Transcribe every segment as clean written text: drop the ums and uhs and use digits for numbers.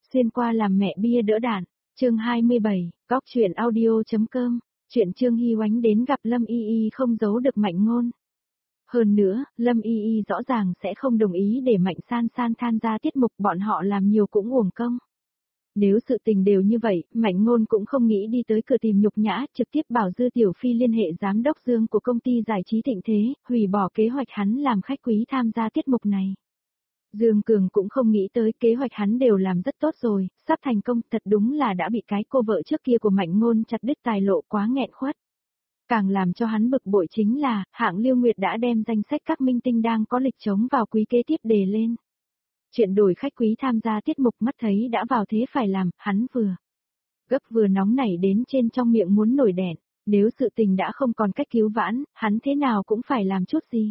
Xuyên qua làm mẹ bia đỡ đạn, chương 27, góc chuyện audio.com, chuyện Trương Hy Oánh đến gặp Lâm Y Y không giấu được Mạnh Ngôn. Hơn nữa, Lâm Y Y rõ ràng sẽ không đồng ý để Mạnh San San tham gia tiết mục, bọn họ làm nhiều cũng uổng công. Nếu sự tình đều như vậy, Mạnh Ngôn cũng không nghĩ đi tới cửa tìm nhục nhã, trực tiếp bảo Dư Tiểu Phi liên hệ giám đốc Dương của công ty giải trí Thịnh Thế, hủy bỏ kế hoạch hắn làm khách quý tham gia tiết mục này. Dương Cường cũng không nghĩ tới kế hoạch hắn đều làm rất tốt rồi, sắp thành công, thật đúng là đã bị cái cô vợ trước kia của Mạnh Ngôn chặt đứt tài lộ, quá nghẹn khuất. Càng làm cho hắn bực bội chính là, hạng Lưu Nguyệt đã đem danh sách các minh tinh đang có lịch trống vào quý kế tiếp đề lên. Chuyện đổi khách quý tham gia tiết mục mắt thấy đã vào thế phải làm, hắn vừa gấp vừa nóng nảy đến trên trong miệng muốn nổi đèn, nếu sự tình đã không còn cách cứu vãn, hắn thế nào cũng phải làm chút gì.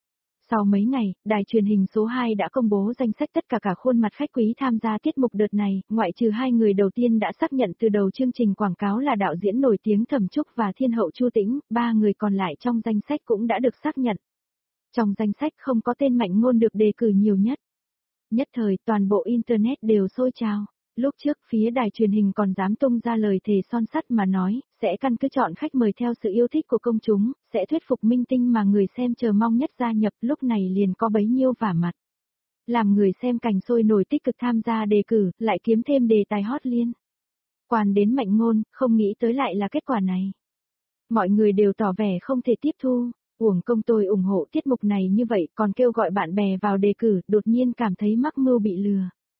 Sau mấy ngày, đài truyền hình số 2 đã công bố danh sách tất cả khuôn mặt khách quý tham gia tiết mục đợt này, ngoại trừ hai người đầu tiên đã xác nhận từ đầu chương trình quảng cáo là đạo diễn nổi tiếng Thẩm Trúc và thiên hậu Chu Tĩnh, ba người còn lại trong danh sách cũng đã được xác nhận. Trong danh sách không có tên Mạnh Ngôn được đề cử nhiều nhất. Nhất thời toàn bộ Internet đều sôi trào. Lúc trước phía đài truyền hình còn dám tung ra lời thề son sắt mà nói, sẽ căn cứ chọn khách mời theo sự yêu thích của công chúng, sẽ thuyết phục minh tinh mà người xem chờ mong nhất gia nhập, lúc này liền có bấy nhiêu vả mặt. Làm người xem cành sôi nổi tích cực tham gia đề cử, lại kiếm thêm đề tài hot liên. Quan đến Mạnh Ngôn, không nghĩ tới lại là kết quả này. Mọi người đều tỏ vẻ không thể tiếp thu. Uổng công tôi ủng hộ tiết mục này như vậy, còn kêu gọi bạn bè vào đề cử, đột nhiên cảm thấy mắc mưu bị lừa.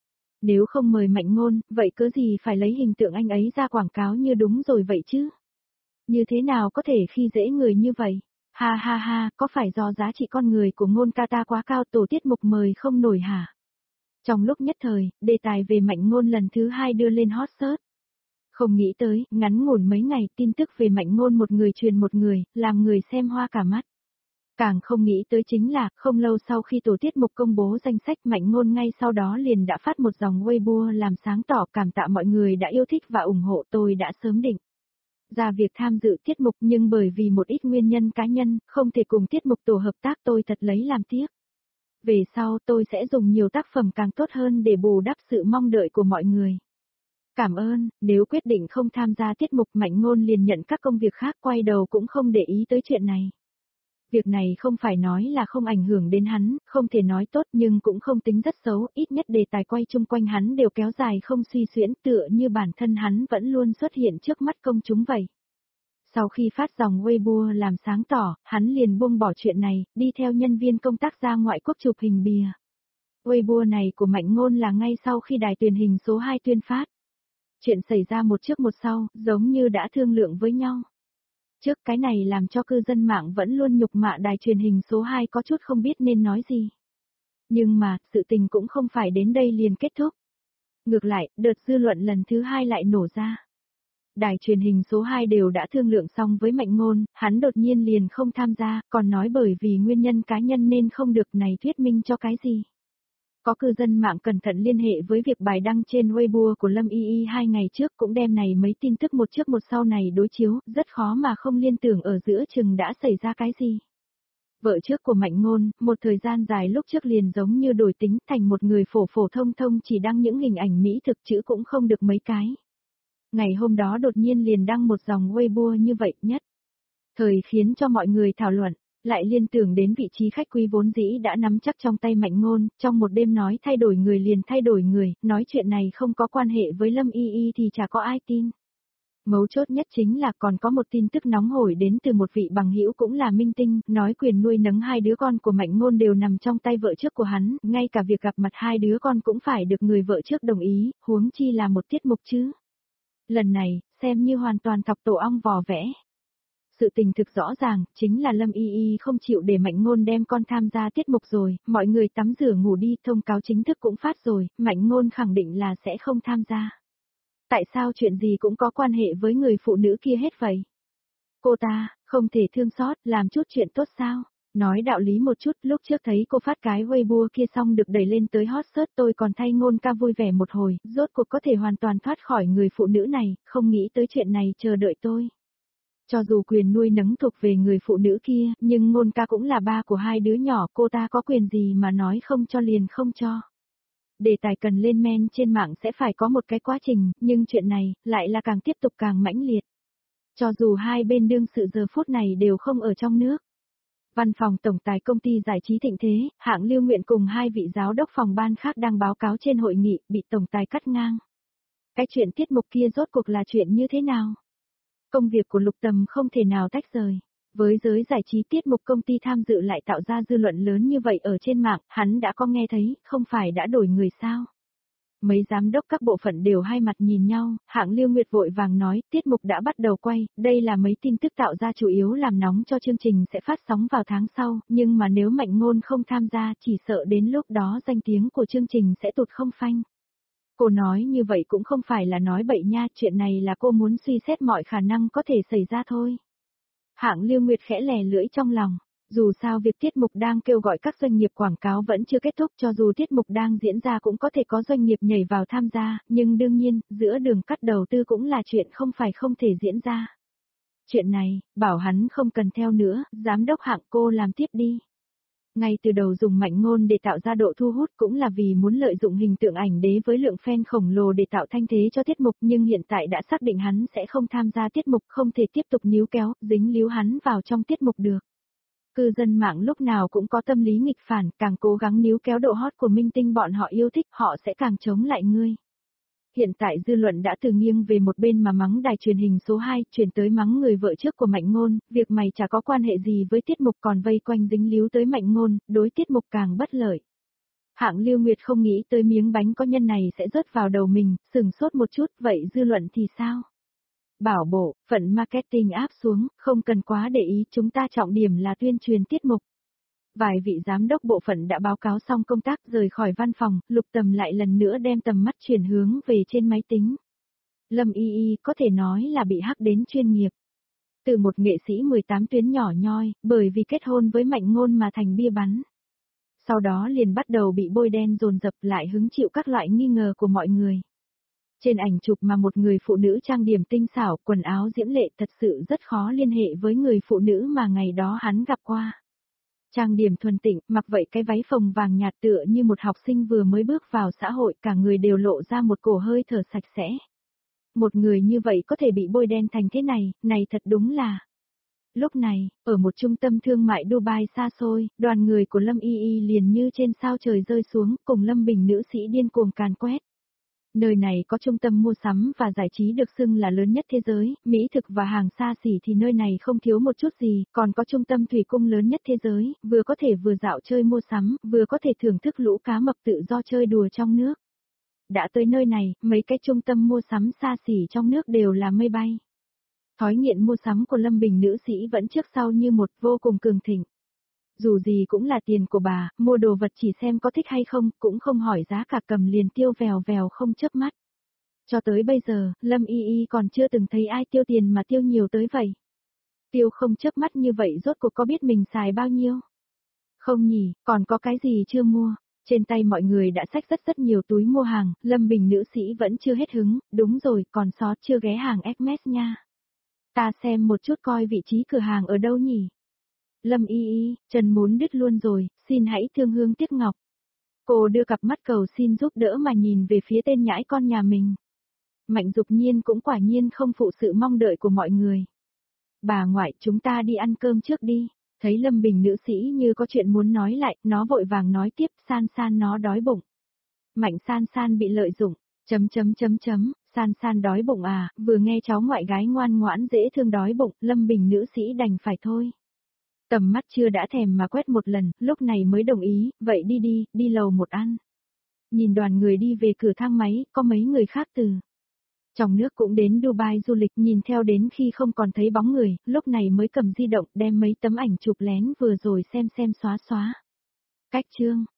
Nếu không mời Mạnh Ngôn, vậy cớ gì phải lấy hình tượng anh ấy ra quảng cáo như đúng rồi vậy chứ? Như thế nào có thể khi dễ người như vậy? Ha ha ha, có phải do giá trị con người của Ngôn ca ta quá cao tổ tiết mục mời không nổi hả? Trong lúc nhất thời, đề tài về Mạnh Ngôn lần thứ 2 đưa lên hot search. Không nghĩ tới, ngắn ngủn mấy ngày tin tức về Mạnh Ngôn một người truyền một người, làm người xem hoa cả mắt. Càng không nghĩ tới chính là, không lâu sau khi tổ tiết mục công bố danh sách, Mạnh Ngôn ngay sau đó liền đã phát một dòng Weibo làm sáng tỏ cảm tạ mọi người đã yêu thích và ủng hộ, tôi đã sớm định ra việc tham dự tiết mục, nhưng bởi vì một ít nguyên nhân cá nhân, không thể cùng tiết mục tổ hợp tác, tôi thật lấy làm tiếc. Về sau tôi sẽ dùng nhiều tác phẩm càng tốt hơn để bù đắp sự mong đợi của mọi người. Cảm ơn. Nếu quyết định không tham gia tiết mục, Mạnh Ngôn liền nhận các công việc khác, quay đầu cũng không để ý tới chuyện này. Việc này không phải nói là không ảnh hưởng đến hắn, không thể nói tốt nhưng cũng không tính rất xấu, ít nhất đề tài quay chung quanh hắn đều kéo dài không suy xuyễn, tựa như bản thân hắn vẫn luôn xuất hiện trước mắt công chúng vậy. Sau khi phát dòng Weibo làm sáng tỏ, hắn liền buông bỏ chuyện này, đi theo nhân viên công tác ra ngoại quốc chụp hình bìa. Weibo này của Mạnh Ngôn là ngay sau khi đài truyền hình số 2 tuyên phát. Chuyện xảy ra một trước một sau, giống như đã thương lượng với nhau. Trước cái này làm cho cư dân mạng vẫn luôn nhục mạ đài truyền hình số 2 có chút không biết nên nói gì. Nhưng mà, sự tình cũng không phải đến đây liền kết thúc. Ngược lại, đợt dư luận lần thứ 2 lại nổ ra. Đài truyền hình số 2 đều đã thương lượng xong với Mạnh Ngôn, hắn đột nhiên liền không tham gia, còn nói bởi vì nguyên nhân cá nhân nên không được, này thuyết minh cho cái gì. Có cư dân mạng cẩn thận liên hệ với việc bài đăng trên Weibo của Lâm Y Y 2 ngày trước, cũng đem này mấy tin tức một trước một sau này đối chiếu, rất khó mà không liên tưởng ở giữa chừng đã xảy ra cái gì. Vợ trước của Mạnh Ngôn, một thời gian dài lúc trước liền giống như đổi tính thành một người phổ phổ thông thông, chỉ đăng những hình ảnh mỹ thực, chữ cũng không được mấy cái. Ngày hôm đó đột nhiên liền đăng một dòng Weibo như vậy nhất. Thời khiến cho mọi người thảo luận. Lại liên tưởng đến vị trí khách quý vốn dĩ đã nắm chắc trong tay Mạnh Ngôn, trong một đêm nói thay đổi người liền thay đổi người, nói chuyện này không có quan hệ với Lâm Y Y thì chả có ai tin. Mấu chốt nhất chính là còn có một tin tức nóng hổi đến từ một vị bằng hữu cũng là minh tinh, nói quyền nuôi nấng hai đứa con của Mạnh Ngôn đều nằm trong tay vợ trước của hắn, ngay cả việc gặp mặt hai đứa con cũng phải được người vợ trước đồng ý, huống chi là một tiết mục chứ. Lần này, xem như hoàn toàn thọc tổ ong vò vẽ. Sự tình thực rõ ràng, chính là Lâm Y Y không chịu để Mạnh Ngôn đem con tham gia tiết mục rồi, mọi người tắm rửa ngủ đi, thông cáo chính thức cũng phát rồi, Mạnh Ngôn khẳng định là sẽ không tham gia. Tại sao chuyện gì cũng có quan hệ với người phụ nữ kia hết vậy? Cô ta, không thể thương xót, làm chút chuyện tốt sao? Nói đạo lý một chút, lúc trước thấy cô phát cái Weibo kia xong được đẩy lên tới hot search, tôi còn thay Ngôn ca vui vẻ một hồi, rốt cuộc có thể hoàn toàn thoát khỏi người phụ nữ này, không nghĩ tới chuyện này chờ đợi tôi. Cho dù quyền nuôi nấng thuộc về người phụ nữ kia, nhưng Ngôn ca cũng là ba của hai đứa nhỏ, cô ta có quyền gì mà nói không cho liền không cho. Đề tài cần lên men trên mạng sẽ phải có một cái quá trình, nhưng chuyện này, lại là càng tiếp tục càng mãnh liệt. Cho dù hai bên đương sự giờ phút này đều không ở trong nước. Văn phòng tổng tài công ty giải trí Thịnh Thế, hạng Lưu Nguyện cùng hai vị giáo đốc phòng ban khác đang báo cáo trên hội nghị, bị tổng tài cắt ngang. Cái chuyện tiết mục kia rốt cuộc là chuyện như thế nào? Công việc của Lục Tầm không thể nào tách rời. Với giới giải trí tiết mục công ty tham dự lại tạo ra dư luận lớn như vậy ở trên mạng, hắn đã có nghe thấy, không phải đã đổi người sao? Mấy giám đốc các bộ phận đều hai mặt nhìn nhau, hạng Lưu Nguyệt vội vàng nói, tiết mục đã bắt đầu quay, đây là mấy tin tức tạo ra chủ yếu làm nóng cho chương trình sẽ phát sóng vào tháng sau, nhưng mà nếu Mạnh Ngôn không tham gia chỉ sợ đến lúc đó danh tiếng của chương trình sẽ tụt không phanh. Cô nói như vậy cũng không phải là nói bậy nha, chuyện này là cô muốn suy xét mọi khả năng có thể xảy ra thôi. Hạng Lưu Nguyệt khẽ lè lưỡi trong lòng. Dù sao việc tiết mục đang kêu gọi các doanh nghiệp quảng cáo vẫn chưa kết thúc, cho dù tiết mục đang diễn ra cũng có thể có doanh nghiệp nhảy vào tham gia, nhưng đương nhiên, giữa đường cắt đầu tư cũng là chuyện không phải không thể diễn ra. Chuyện này, bảo hắn không cần theo nữa, giám đốc Hạng cô làm tiếp đi. Ngay từ đầu dùng Mạnh Ngôn để tạo ra độ thu hút cũng là vì muốn lợi dụng hình tượng ảnh đế với lượng fan khổng lồ để tạo thanh thế cho tiết mục, nhưng hiện tại đã xác định hắn sẽ không tham gia tiết mục, không thể tiếp tục níu kéo, dính líu hắn vào trong tiết mục được. Cư dân mạng lúc nào cũng có tâm lý nghịch phản, càng cố gắng níu kéo độ hot của minh tinh bọn họ yêu thích, họ sẽ càng chống lại ngươi. Hiện tại dư luận đã từ nghiêng về một bên mà mắng đài truyền hình số 2, chuyển tới mắng người vợ trước của Mạnh Ngôn, việc mày chả có quan hệ gì với tiết mục còn vây quanh dính líu tới Mạnh Ngôn, đối tiết mục càng bất lợi. Hạng Lưu Nguyệt không nghĩ tới miếng bánh có nhân này sẽ rớt vào đầu mình, sừng sốt một chút, vậy dư luận thì sao? Bảo bộ, phận marketing áp xuống, không cần quá để ý, chúng ta trọng điểm là tuyên truyền tiết mục. Vài vị giám đốc bộ phận đã báo cáo xong công tác rời khỏi văn phòng, Lục Tầm lại lần nữa đem tầm mắt chuyển hướng về trên máy tính. Lâm Y Y có thể nói là bị hắc đến chuyên nghiệp. Từ một nghệ sĩ 18 tuyến nhỏ nhoi, bởi vì kết hôn với Mạnh Ngôn mà thành bia bắn. Sau đó liền bắt đầu bị bôi đen dồn dập lại hứng chịu các loại nghi ngờ của mọi người. Trên ảnh chụp mà một người phụ nữ trang điểm tinh xảo, quần áo diễm lệ thật sự rất khó liên hệ với người phụ nữ mà ngày đó hắn gặp qua. Trang điểm thuần tịnh, mặc vậy cái váy phồng vàng nhạt tựa như một học sinh vừa mới bước vào xã hội, cả người đều lộ ra một cổ hơi thở sạch sẽ. Một người như vậy có thể bị bôi đen thành thế này thật đúng là. Lúc này, ở một trung tâm thương mại Dubai xa xôi, đoàn người của Lâm Y Y liền như trên sao trời rơi xuống, cùng Lâm Bình nữ sĩ điên cuồng càn quét. Nơi này có trung tâm mua sắm và giải trí được xưng là lớn nhất thế giới, mỹ thực và hàng xa xỉ thì nơi này không thiếu một chút gì, còn có trung tâm thủy cung lớn nhất thế giới, vừa có thể vừa dạo chơi mua sắm, vừa có thể thưởng thức lũ cá mập tự do chơi đùa trong nước. Đã tới nơi này, mấy cái trung tâm mua sắm xa xỉ trong nước đều là mây bay. Thói nghiện mua sắm của Lâm Bình nữ sĩ vẫn trước sau như một, vô cùng cường thịnh. Dù gì cũng là tiền của bà, mua đồ vật chỉ xem có thích hay không, cũng không hỏi giá cả cầm liền tiêu vèo vèo không chớp mắt. Cho tới bây giờ, Lâm Y Y còn chưa từng thấy ai tiêu tiền mà tiêu nhiều tới vậy. Tiêu không chớp mắt như vậy rốt cuộc có biết mình xài bao nhiêu? Không nhỉ, còn có cái gì chưa mua? Trên tay mọi người đã xách rất nhiều túi mua hàng, Lâm Bình nữ sĩ vẫn chưa hết hứng, đúng rồi, còn sót chưa ghé hàng Hermes nha. Ta xem một chút coi vị trí cửa hàng ở đâu nhỉ? Lâm Y Y, chân muốn đứt luôn rồi, xin hãy thương hương tiếc ngọc. Cô đưa cặp mắt cầu xin giúp đỡ mà nhìn về phía tên nhãi con nhà mình. Mạnh Dục Nhiên cũng quả nhiên không phụ sự mong đợi của mọi người. Bà ngoại, chúng ta đi ăn cơm trước đi. Thấy Lâm Bình nữ sĩ như có chuyện muốn nói lại, nó vội vàng nói tiếp, San San nó đói bụng. Mạnh San San bị lợi dụng, San San đói bụng à, vừa nghe cháu ngoại gái ngoan ngoãn dễ thương đói bụng, Lâm Bình nữ sĩ đành phải thôi. Tầm mắt chưa đã thèm mà quét một lần, lúc này mới đồng ý, vậy đi lầu một ăn. Nhìn đoàn người đi về cửa thang máy, có mấy người khác từ trong nước cũng đến Dubai du lịch, nhìn theo đến khi không còn thấy bóng người, lúc này mới cầm di động đem mấy tấm ảnh chụp lén vừa rồi xem xóa. Cách chương